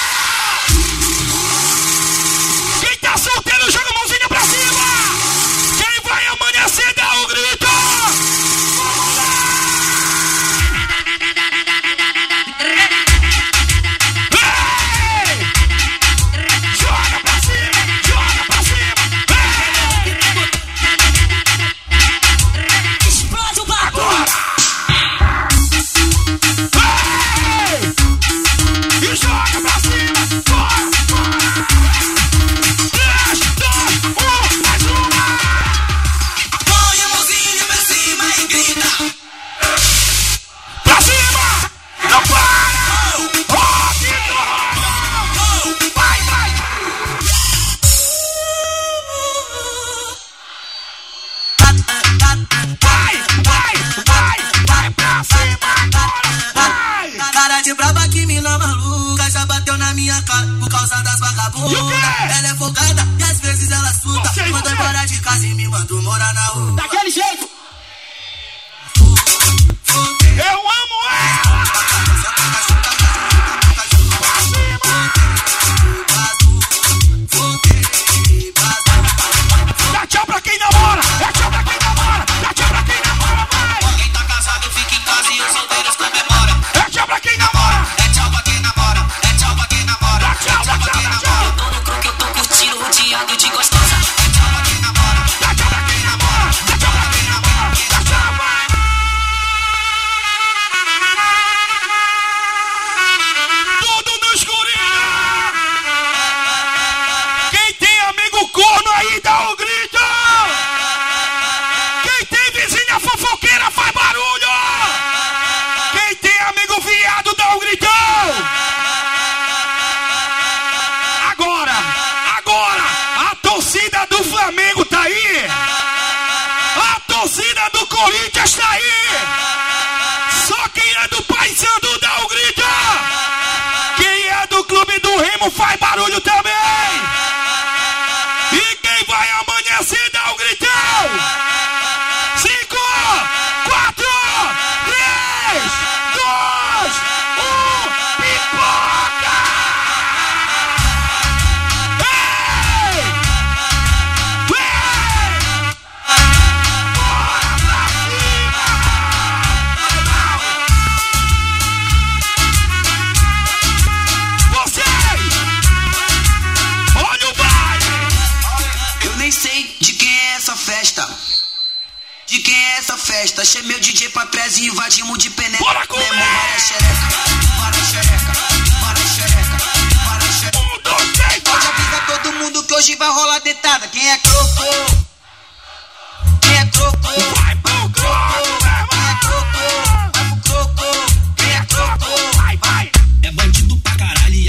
Quem tá solteiro, joga a mãozinha pra cima! Quem vai amanhecer, dá um grito! Vamos lá! Ei! Joga pra cima! Joga pra cima! Ei! Explode o bagulho! Ei! E joga pra cima! Bora! Bora! três, dois, um, mais uma! Põe a mãozinha pra cima e grita. Pra cima! Não para! Rock and roll! Vai, vai! Vai, vai, vai! Vai pra cima agora! Vai! Cara de braba que mina maluca já bateu na minha cara por causa das E o vagabundas. quê? Ela é folgada e às vezes ela suta. Você, Manda você. embora de casa e me mandou morar na rua. Daquele jeito! Eu amo ela! Pra cima! Dá tchau pra quem namora! Dá tchau pra quem namora! Dá tchau pra quem namora, vai! Quem tá casado fica em casa e os solteiros comemora. Dá tchau pra quem namora! É tchau pra quem namora, é tchau pra quem namora. Dá tchau, dá tchau, dá tchau! Tô no croque, eu tô curtindo, rodeando de gostosa. É tchau pra quem namora, Dá tchau pra quem namora! Dá tchau pra quem namora! Dá tchau, vai! Tudo no escurinho! Quem tem amigo corno aí, dá um grito! Quem tem vizinha fofoqueira, faz barulho! Quem tem amigo viado, dá um gritão! Agora, agora, a torcida do Flamengo tá aí! A torcida do Corinthians tá aí! Só quem é do Paysandu dá um grito! Quem é do Clube do Remo faz barulho também! E quem vai amanhecer dá um gritão! Cinco, quatro, três, dois, um, pipoca! Ei! Ei! Bora pra cima! Vocês! Olha o baile! Eu nem sei de quem é essa festa. De quem é essa festa? Chamei o D J Patrese e invadimos de penetra. Bora comer! Lemo várias xereca, várias xereca, várias xereca, várias xereca. Um, dois, três, Pode vai! avisar todo mundo que hoje vai rolar detada. Quem é croco? Quem é croco? Vai pro croco, meu Quem é irmão! croco? Vai pro croco. Quem é croco? Vai, vai! É bandido pra caralho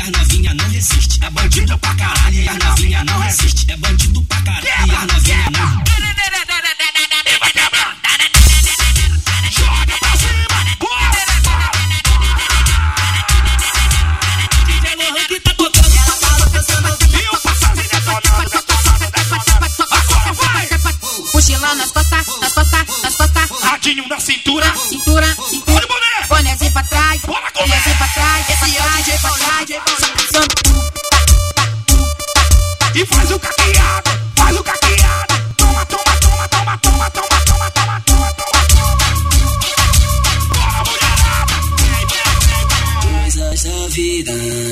nossa vida.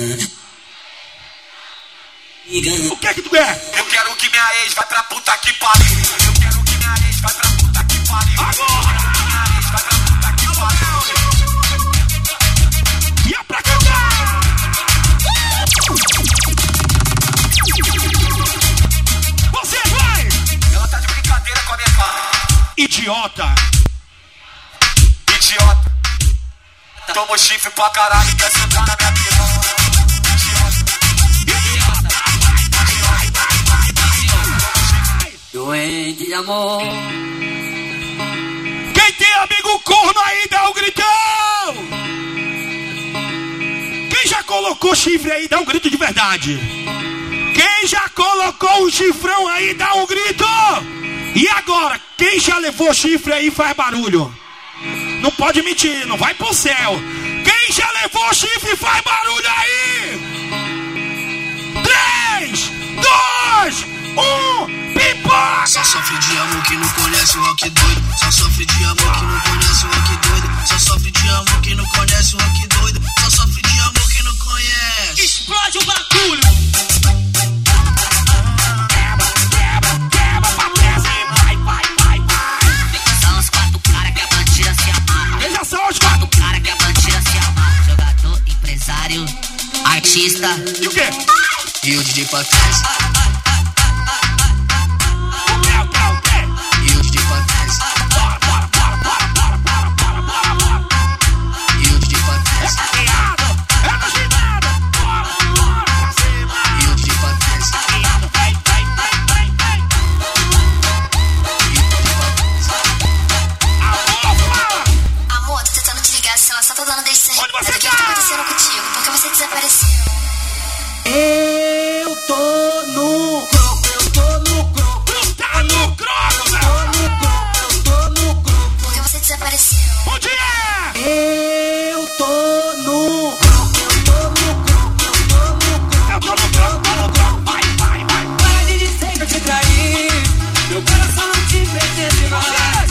O que é que tu quer? Eu quero que minha ex vai pra puta que pariu. Eu quero que minha ex vai pra puta que pariu. Agora! Minha ex vai pra puta que pariu. E é pra cantar! Você vai! Ela tá de brincadeira com a minha cara. Idiota! Idiota. Tomo chifre pra caralho, quer sentar na minha piroca. Doente de amor. Quem tem amigo corno aí, dá um gritão! Quem já colocou chifre aí, dá um grito de verdade. Quem já colocou o chifrão aí, dá um grito! E agora, quem já levou chifre aí, faz barulho. Não pode mentir, não vai pro céu. Quem já levou chifre, faz barulho aí! Três, dois, um, pipoca! Só sofre de amor que não conhece o rock doido. Só sofre de amor que não conhece o rock doido. Só sofre de amor que não conhece o rock doido. Só sofre de amor que não conhece. Explode o bagulho. Quebra, quebra, quebra, Patrícia, vai, vai, vai, vai. São os quatro caras que a bandida se amarra. Veja só os quatro. Quatro caras que a bandida se amarra. Jogador, empresário, artista E o quê? E o D J Patrícia. O quê, o quê, o quê? E o D J Patrícia. Bora, bora, bora, bora, bora, bora, bora, bora, bora. E o D J Patrícia. Viado, é no ginado. Bora, bora, pra cima. E o D J Patrícia. Viado, vem, vem, vem, vem, vem. E o D J Patrícia. Amor, fala. Amor, tô tentando te ligar, ela só tá dando descer. Onde você Mas o que tá? que tá acontecendo contigo? Por que você desapareceu? Eu tô no croco, eu tô no croco. Tu tá no croco, Tô velho. no croco, eu tô no croco. Por que você desapareceu? Onde é? Eu tô no croco, eu tô no croco, eu tô no croco. Eu tô no croco, tô no croco. Vai, vai, vai. Para de dizer que eu te traí. Meu coração não te pertence mais.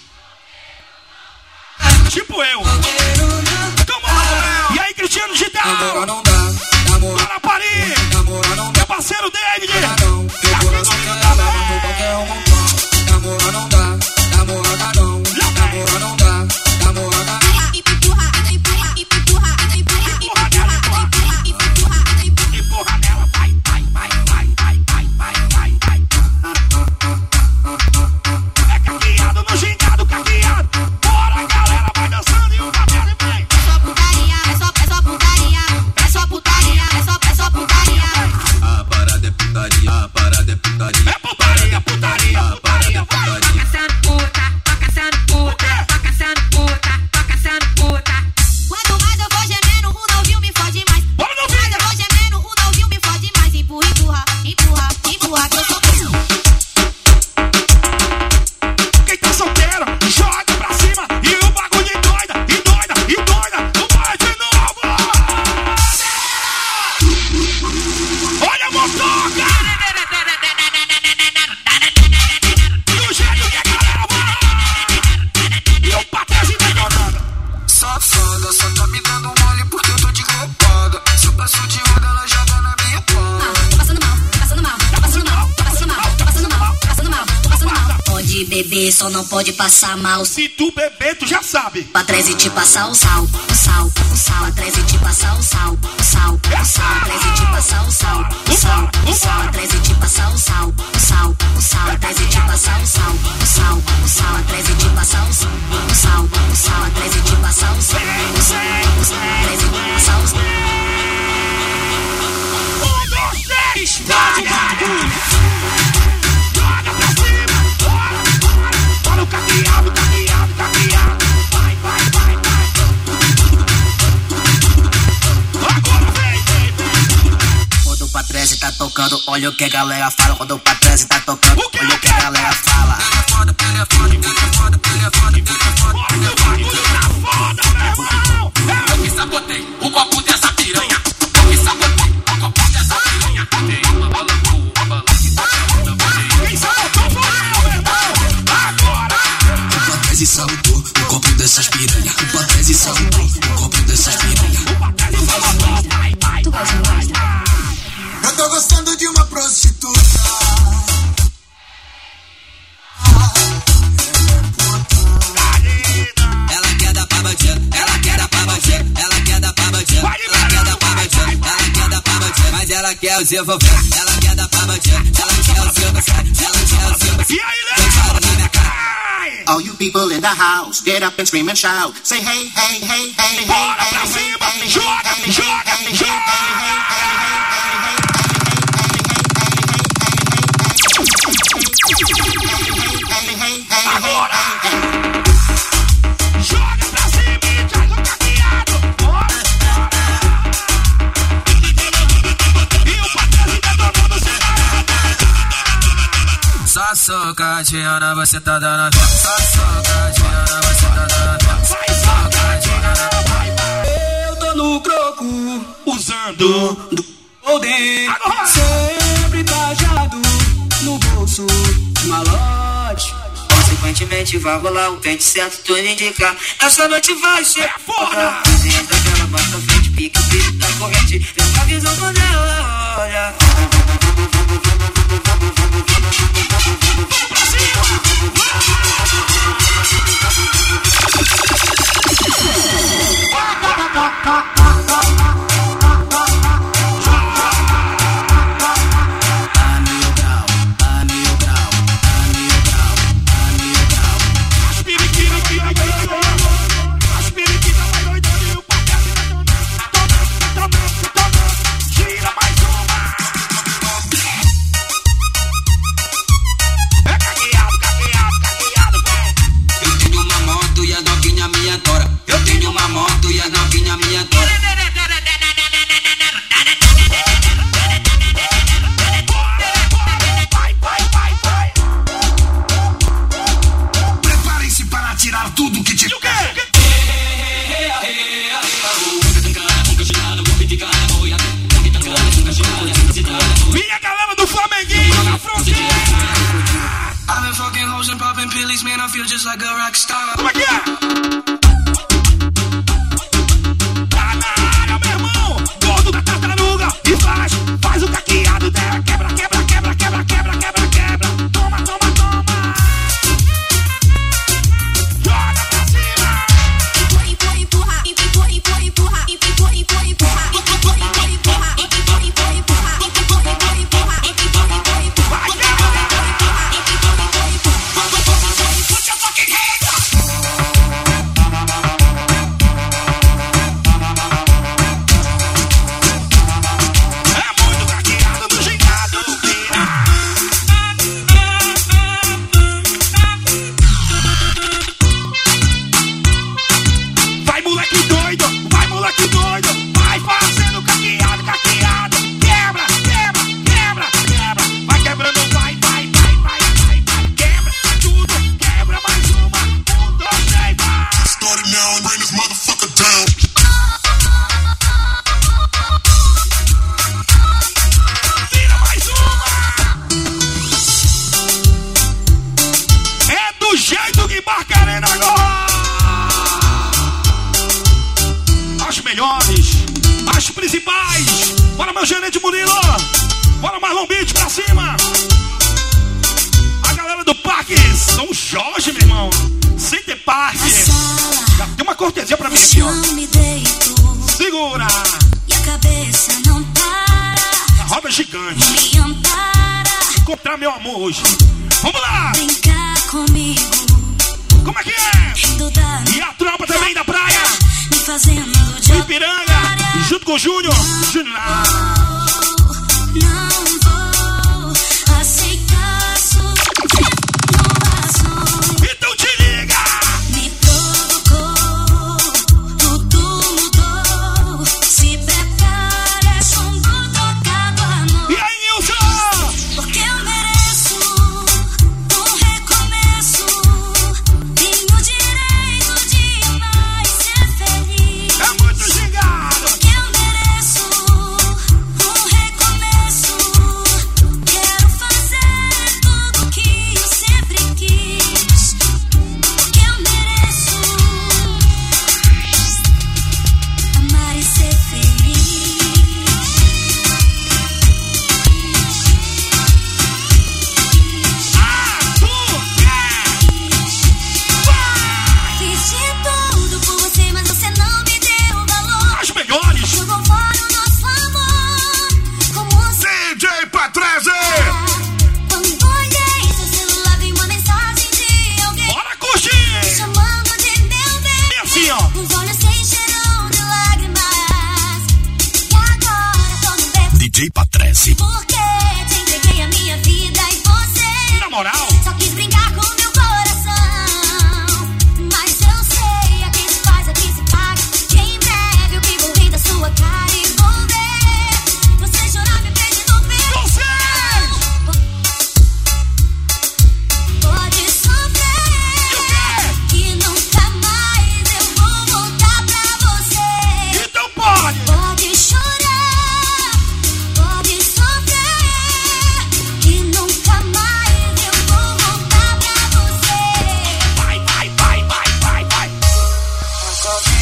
Tipo eu. Toma. E aí, Cristiano Digital? Namora não dá, namora, Bora, Paris. namora não dá, Meu parceiro David. não. Meu coração quer levar no qualquer um montão. Namora não dá, namora dá não. Namora não dá, namora dá não. Empurra nela, vai, vai, vai, vai, vai, vai, vai, vai, vai. É caqueado no gingado, caqueado. Bora, galera, vai dançando e o cabelo vem. A parada é putaria, a parada é putaria. É putaria, putaria, putaria, vai. Quanto mais eu vou gemendo, o novinho me fode mais. Bora no Mais eu vídeo. vou gemendo, o novinho me fode mais. Empurra, empurra, empurra, empurra, que eu sou pressão. Quem tá solteiro, joga pra cima. E o bagulho doida, e doida, e doida. Vambora de novo. Olha a motoca. E o jeito que a galera vai. E o Patrícia detonando. Safada, só tá me dando mole porque eu tô de roubada. Se eu passo de onda, ela joga na minha palma. Tô passando mal, tô passando mal, tô passando mal, tô passando mal, tô passando mal, tô passando mal, tô passando mal. Pode beber, só não pode passar mal. Se tu beber, tu já sabe. Pra trás e te passar o sal, o sal, o sal. Atrás e te passar o sal, o sal, o sal. Atrás e te passar o sal, o sal, o sal. Atrás e te passar o sal, o sal, o sal. Atrás e te passar o sal, o sal, o sal. Atrás e te passar o sal, o sal, o sal. Atrás e te passar o sal, o sal, o sal. Atrás e te passar o sal. Um, dois, três, explode o bagulho. Joga pra cima. Bora, bora. Bora o caqueado, caqueado, caqueado. Vai, vai, vai, vai. Agora vem, vem, vem. Quando o Patrese tá tocando, olha o que a galera fala. Quando o Patrese tá tocando, O quê, olha o o que quê? a galera fala. Bora que o bagulho tá foda, meu irmão. Eu que sabotei o copo dessa piranha. Eu que sabotei o copo dessa piranha. Tem uma bala boa, uma bala que tá chamando a Quem sabotou foi eu, meu irmão. Agora. O Patrese saltou o copo dessas piranha. O Patrese saltou o copo dessas piranha. O Patrícia falou. quer o seu vovô, ela quer dar pra bandido, ela quer o seu vovô, ela quer o seu vovô. E aí, Léo? All you people in the house, get up and scream and shout. Say hey, hey, hey, hey, bora hey, pra hey, cima, hey, joga, hey, joga, hey, joga. Agora! Joga pra cima e traz o caqueado! Bora! E o patrão detonando o cenário! Só socadinha, você tá dando. Só socadinha, você tá dando. Vai, socadinha! Eu tô no croco, Usando do Golden. Agora! Sempre trajado no bolso, malote. Consequentemente vai rolar o pente certo, tudo indica. Essa noite vai ser é foda! Vizinha daquela basta frente, pique, pique, tá corrente. Tem uma visão quando ela olha. Pra cima! Eu tenho uma moto e a novinha me adora. Vai, vai, vai, vai! Preparem-se para tirar tudo que te... E o quê? Minha galera do Flamenguinho na fronteira! I've been fucking hoes and popping pillies, man, I feel just like a rock star. Como é que é? Tá na área, meu irmão! Gordo da tartaruga! E faz, faz o caqueado dela! Quebra, quebra, quebra, quebra, quebra, quebra, quebra! Toma, toma, toma! Joga pra cima! Empurra, empurra, empurra, empurra, empurra, empurra, empurra, empurra, empurra, empurra, empurra, empurra, empurra, empurra, empurra, empurra, empurra, empurra, empurra, empurra. Vai, quebra! É muito caqueado no gingado! Vai, moleque doido! Vai, moleque doido! Vai fazendo caqueado, caqueado! Quebra, quebra, quebra, quebra! Vai quebrando, vai, vai, vai, vai, vai, vai! Quebra tudo! Quebra mais uma! Um, dois, três, vai! Start it now and bring this motherfucker down. Vira mais uma! É do jeito que Barcarena agora! As melhores, as principais! Bora, meu gerente Murilo! Bora, Marlon Beach pra cima! A galera do Parque São Jorge, meu irmão! Center Park! Já tem uma cortesia pra mim aqui, ó! Me deito Segura! e a cabeça não para, A roda gigante! me ampara, Encontrar meu amor hoje! Vamos lá! brincar comigo, Como é que é? dudar, E a tropa também da praia! me fazendo de Ipiranga! Junto com o Júnior! Júnior! não vou aceitar suas inovações. Então te liga! Me provocou, tudo mudou. Se prepare, é som tocado à E noite. aí, Nilson? Porque eu mereço um recomeço. Tenho o direito de amar e ser feliz. É muito gingado! Porque eu mereço um recomeço. J Patrese. Porque te entreguei a minha vida e você, na moral, só quis brincar com meu coração. Mas eu sei, a quem se faz, a quem se paga. Que em breve eu que vou rir da sua cara e vou ver você chorar me pedindo perdão. Pode sofrer, que nunca mais eu vou voltar pra você. Então pode. Pode chorar, pode sofrer, que nunca mais eu vou voltar pra você. Vai, vai, vai, vai, vai, vai.